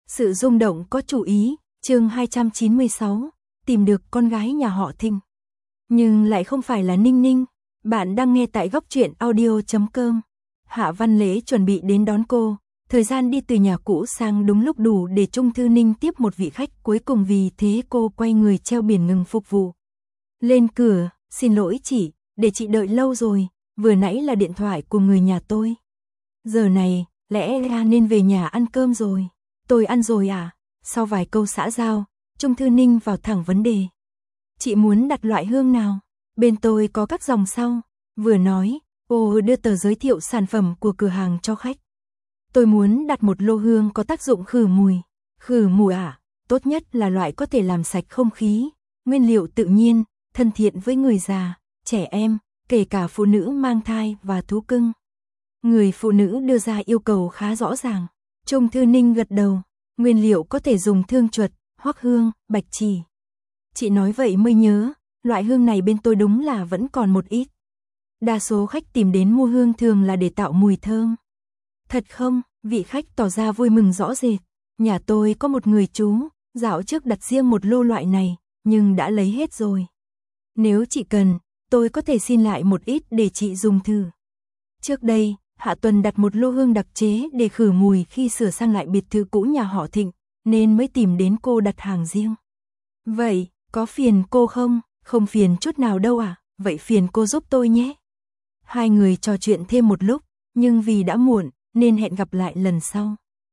Sự rung động có chủ ý, chương 296, tìm được con gái nhà họ Thinh. Nhưng lại không phải là Ninh Ninh. Bạn đang nghe tại góc truyện audio.com. Hạ Văn Lễ chuẩn bị đến đón cô. Thời gian đi từ nhà cũ sang đúng lúc đủ để Trung Thư Ninh tiếp một vị khách cuối cùng, vì thế cô quay người treo biển ngừng phục vụ. Lên cửa, xin lỗi chị, để chị đợi lâu rồi, vừa nãy là điện thoại của người nhà tôi. Giờ này, lẽ ra nên về nhà ăn cơm rồi. Tôi ăn rồi à? Sau vài câu xã giao, Trung Thư Ninh vào thẳng vấn đề. Chị muốn đặt loại hương nào? Bên tôi có các dòng sau. Vừa nói, cô đưa tờ giới thiệu sản phẩm của cửa hàng cho khách. Tôi muốn đặt một lô hương có tác dụng khử mùi. Khử mùi à? Tốt nhất là loại có thể làm sạch không khí, nguyên liệu tự nhiên, thân thiện với người già, trẻ em, kể cả phụ nữ mang thai và thú cưng. Người phụ nữ đưa ra yêu cầu khá rõ ràng. Trung Thư Ninh gật đầu. Nguyên liệu có thể dùng thương chuột, hoắc hương, bạch chỉ. Chị nói vậy mới nhớ, loại hương này bên tôi đúng là vẫn còn một ít. Đa số khách tìm đến mua hương thường là để tạo mùi thơm. Thật không? Vị khách tỏ ra vui mừng rõ rệt. Nhà tôi có một người chú, dạo trước đặt riêng một lô loại này, nhưng đã lấy hết rồi. Nếu chị cần, tôi có thể xin lại một ít để chị dùng thử. Trước đây, Hạ Tuần đặt một lô hương đặc chế để khử mùi khi sửa sang lại biệt thự cũ nhà họ Thịnh, nên mới tìm đến cô đặt hàng riêng. Vậy, có phiền cô không? Không phiền chút nào đâu à? Vậy phiền cô giúp tôi nhé. Hai người trò chuyện thêm một lúc, nhưng vì đã muộn, nên hẹn gặp lại lần sau.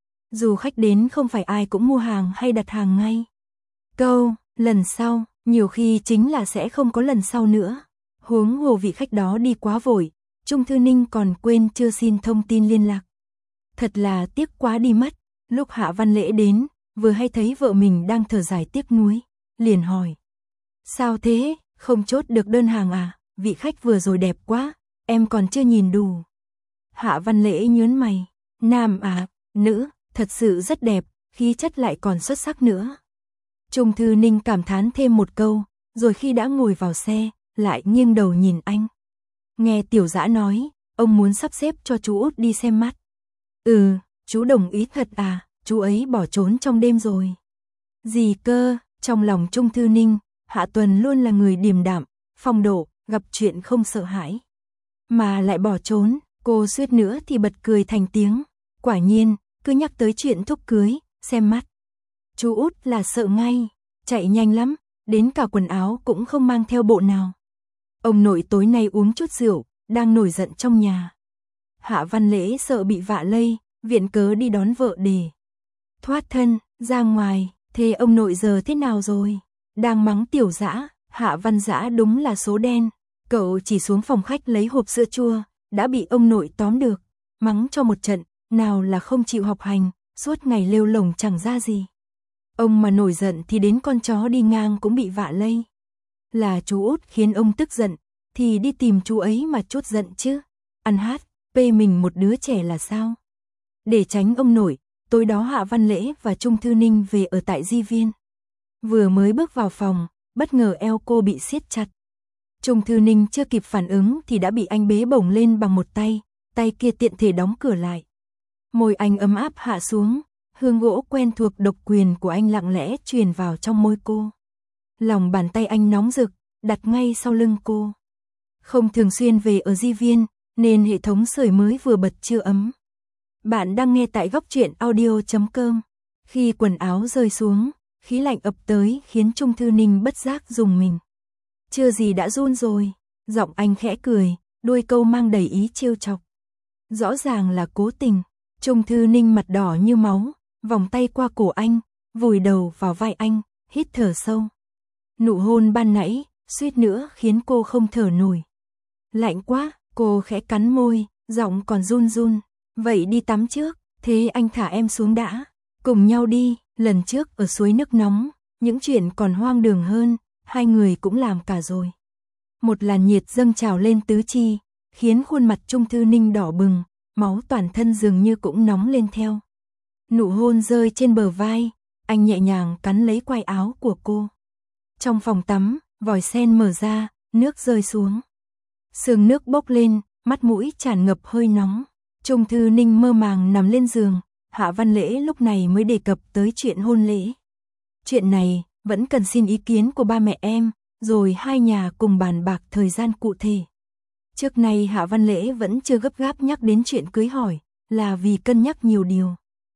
Dù khách đến không phải ai cũng mua hàng hay đặt hàng ngay. Câu, lần sau, nhiều khi chính là sẽ không có lần sau nữa. Huống hồ vị khách đó đi quá vội, Trung Thư Ninh còn quên chưa xin thông tin liên lạc. Thật là tiếc quá đi mất. Lúc Hạ Văn Lễ đến, vừa hay thấy vợ mình đang thở dài tiếc nuối, liền hỏi. Sao thế, không chốt được đơn hàng à? Vị khách vừa rồi đẹp quá, em còn chưa nhìn đủ. Hạ Văn Lễ nhớn mày. Nam à, nữ, thật sự rất đẹp, khí chất lại còn xuất sắc nữa. Trung Thư Ninh cảm thán thêm một câu, rồi khi đã ngồi vào xe, lại nghiêng đầu nhìn anh. Nghe Tiểu Dã nói, ông muốn sắp xếp cho chú út đi xem mắt. Ừ, chú đồng ý thật à? Chú ấy bỏ trốn trong đêm rồi. Gì cơ? Trong lòng Trung Thư Ninh, Hạ Tuần luôn là người điềm đạm, phong độ, gặp chuyện không sợ hãi. Mà lại bỏ trốn, cô suýt nữa thì bật cười thành tiếng. Quả nhiên, cứ nhắc tới chuyện thúc cưới, xem mắt. Chú út là sợ ngay, chạy nhanh lắm, đến cả quần áo cũng không mang theo bộ nào. Ông nội tối nay uống chút rượu, đang nổi giận trong nhà. Hạ Văn Lễ sợ bị vạ lây, viện cớ đi đón vợ để thoát thân, ra ngoài. Thế ông nội giờ thế nào rồi? Đang mắng Tiểu Dã. Hạ Văn Dã đúng là số đen. Cậu chỉ xuống phòng khách lấy hộp sữa chua, đã bị ông nội tóm được, mắng cho một trận, nào là không chịu học hành, suốt ngày lêu lổng chẳng ra gì. Ông mà nổi giận thì đến con chó đi ngang cũng bị vạ lây. Là chú út khiến ông tức giận, thì đi tìm chú ấy mà trút giận chứ. Ăn hát, bê mình một đứa trẻ là sao? Để tránh ông nội, tối đó Hạ Văn Lễ và Trung Thư Ninh về ở tại Di Viên. Vừa mới bước vào phòng, bất ngờ eo cô bị siết chặt. Trung Thư Ninh chưa kịp phản ứng thì đã bị anh bế bổng lên bằng một tay, tay kia tiện thể đóng cửa lại. Môi anh ấm áp hạ xuống, hương gỗ quen thuộc độc quyền của anh lặng lẽ truyền vào trong môi cô. Lòng bàn tay anh nóng rực, đặt ngay sau lưng cô. Không thường xuyên về ở Di Viên, nên hệ thống sưởi mới vừa bật chưa ấm. Bạn đang nghe tại góc truyện audio.com. Khi quần áo rơi xuống, khí lạnh ập tới khiến Trung Thư Ninh bất giác rùng mình. Chưa gì đã run rồi. Giọng anh khẽ cười, đuôi câu mang đầy ý trêu chọc. Rõ ràng là cố tình. Trung Thư Ninh mặt đỏ như máu, vòng tay qua cổ anh, vùi đầu vào vai anh, hít thở sâu. Nụ hôn ban nãy, suýt nữa khiến cô không thở nổi. Lạnh quá, cô khẽ cắn môi, giọng còn run run. Vậy đi tắm trước, thế anh thả em xuống đã. Cùng nhau đi. Lần trước ở suối nước nóng, những chuyện còn hoang đường hơn, hai người cũng làm cả rồi. Một làn nhiệt dâng trào lên tứ chi, khiến khuôn mặt Trung Thư Ninh đỏ bừng, máu toàn thân dường như cũng nóng lên theo. Nụ hôn rơi trên bờ vai, anh nhẹ nhàng cắn lấy quai áo của cô. Trong phòng tắm, vòi sen mở ra, nước rơi xuống. Sương nước bốc lên, mắt mũi tràn ngập hơi nóng. Trung Thư Ninh mơ màng nằm lên giường, Hạ Văn Lễ lúc này mới đề cập tới chuyện hôn lễ. Chuyện này vẫn cần xin ý kiến của ba mẹ em, rồi hai nhà cùng bàn bạc thời gian cụ thể. Trước nay Hạ Văn Lễ vẫn chưa gấp gáp nhắc đến chuyện cưới hỏi, là vì cân nhắc nhiều điều.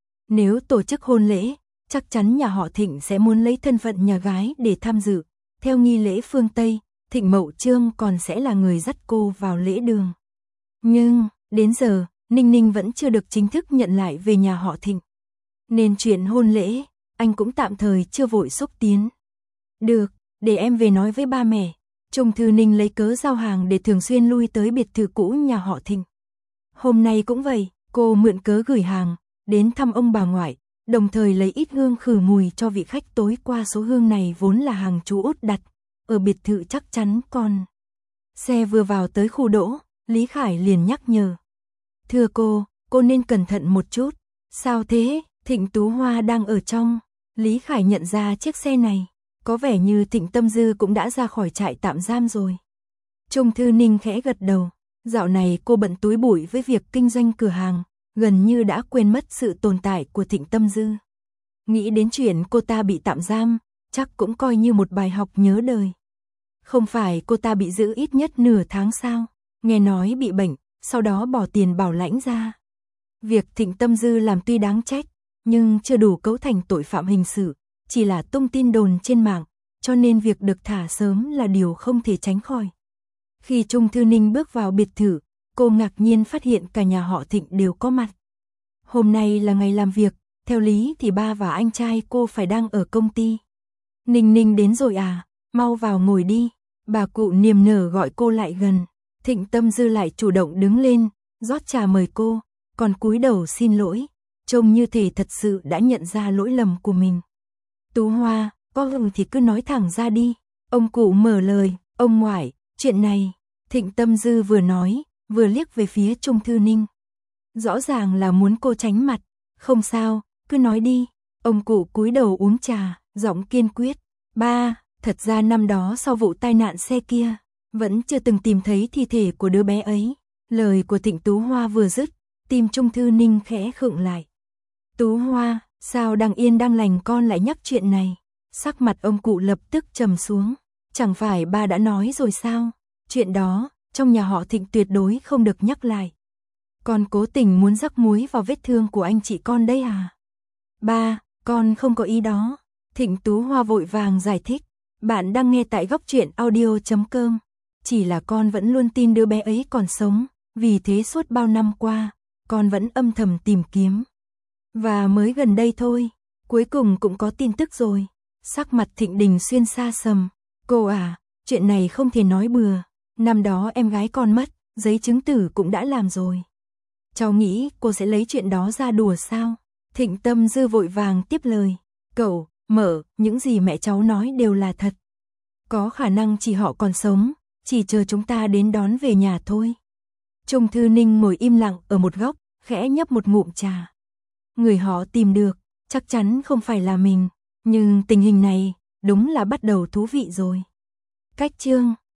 Nếu tổ chức hôn lễ, chắc chắn nhà họ Thịnh sẽ muốn lấy thân phận nhà gái để tham dự. Theo nghi lễ phương Tây, Thịnh Mậu Trương còn sẽ là người dắt cô vào lễ đường. Nhưng, đến giờ, Ninh Ninh vẫn chưa được chính thức nhận lại về nhà họ Thịnh. Nên chuyện hôn lễ, anh cũng tạm thời chưa vội xúc tiến. Được, để em về nói với ba mẹ. Trung Thư Ninh lấy cớ giao hàng để thường xuyên lui tới biệt thự cũ nhà họ Thịnh. Hôm nay cũng vậy, cô mượn cớ gửi hàng, đến thăm ông bà ngoại, đồng thời lấy ít hương khử mùi cho vị khách tối qua. Số hương này vốn là hàng chú Út đặt, ở biệt thự chắc chắn còn. Xe vừa vào tới khu đỗ, Lý Khải liền nhắc nhở. Thưa cô nên cẩn thận một chút. Sao thế, Thịnh Tú Hoa đang ở trong. Lý Khải nhận ra chiếc xe này, có vẻ như Thịnh Tâm Dư cũng đã ra khỏi trại tạm giam rồi. Trung Thư Ninh khẽ gật đầu, dạo này cô bận túi bụi với việc kinh doanh cửa hàng, gần như đã quên mất sự tồn tại của Thịnh Tâm Dư. Nghĩ đến chuyện cô ta bị tạm giam, chắc cũng coi như một bài học nhớ đời. Không phải cô ta bị giữ ít nhất nửa tháng sao, nghe nói bị bệnh, sau đó bỏ tiền bảo lãnh ra. Việc Thịnh Tâm Dư làm tuy đáng trách, nhưng chưa đủ cấu thành tội phạm hình sự, chỉ là tung tin đồn trên mạng, cho nên việc được thả sớm là điều không thể tránh khỏi. Khi Trung Thư Ninh bước vào biệt thự, cô ngạc nhiên phát hiện cả nhà họ Thịnh đều có mặt. Hôm nay là ngày làm việc, theo lý thì ba và anh trai cô phải đang ở công ty. Ninh Ninh đến rồi à, mau vào ngồi đi. Bà cụ niềm nở gọi cô lại gần. Thịnh Tâm Dư lại chủ động đứng lên, rót trà mời cô, còn cúi đầu xin lỗi, trông như thể thật sự đã nhận ra lỗi lầm của mình. Tú Hoa, có hứng thì cứ nói thẳng ra đi. Ông cụ mở lời, ông ngoại, chuyện này. Thịnh Tâm Dư vừa nói, vừa liếc về phía Trung Thư Ninh. Rõ ràng là muốn cô tránh mặt. Không sao, cứ nói đi. Ông cụ cúi đầu uống trà, giọng kiên quyết. Ba, thật ra năm đó sau vụ tai nạn xe kia, vẫn chưa từng tìm thấy thi thể của đứa bé ấy. Lời của Thịnh Tú Hoa vừa dứt, tim Trung Thư Ninh khẽ khựng lại. Tú Hoa, sao đang yên đang lành con lại nhắc chuyện này? Sắc mặt ông cụ lập tức trầm xuống. Chẳng phải ba đã nói rồi sao? Chuyện đó, trong nhà họ Thịnh tuyệt đối không được nhắc lại. Con cố tình muốn rắc muối vào vết thương của anh chị con đấy à? Ba, con không có ý đó. Thịnh Tú Hoa vội vàng giải thích. Bạn đang nghe tại Góc Truyện Audio.com. Chỉ là con vẫn luôn tin đứa bé ấy còn sống, vì thế suốt bao năm qua, con vẫn âm thầm tìm kiếm. Và mới gần đây thôi, cuối cùng cũng có tin tức rồi. Sắc mặt Thịnh Đình Xuyên xa sầm. Cô à, chuyện này không thể nói bừa. Năm đó em gái con mất, giấy chứng tử cũng đã làm rồi. Cháu nghĩ cô sẽ lấy chuyện đó ra đùa sao? Thịnh Tâm Dư vội vàng tiếp lời. Cậu, mợ, những gì mẹ cháu nói đều là thật. Có khả năng chỉ họ còn sống, chỉ chờ chúng ta đến đón về nhà thôi. Trung Thư Ninh ngồi im lặng ở một góc, khẽ nhấp một ngụm trà. Người họ tìm được, chắc chắn không phải là mình, nhưng tình hình này đúng là bắt đầu thú vị rồi. Cách chương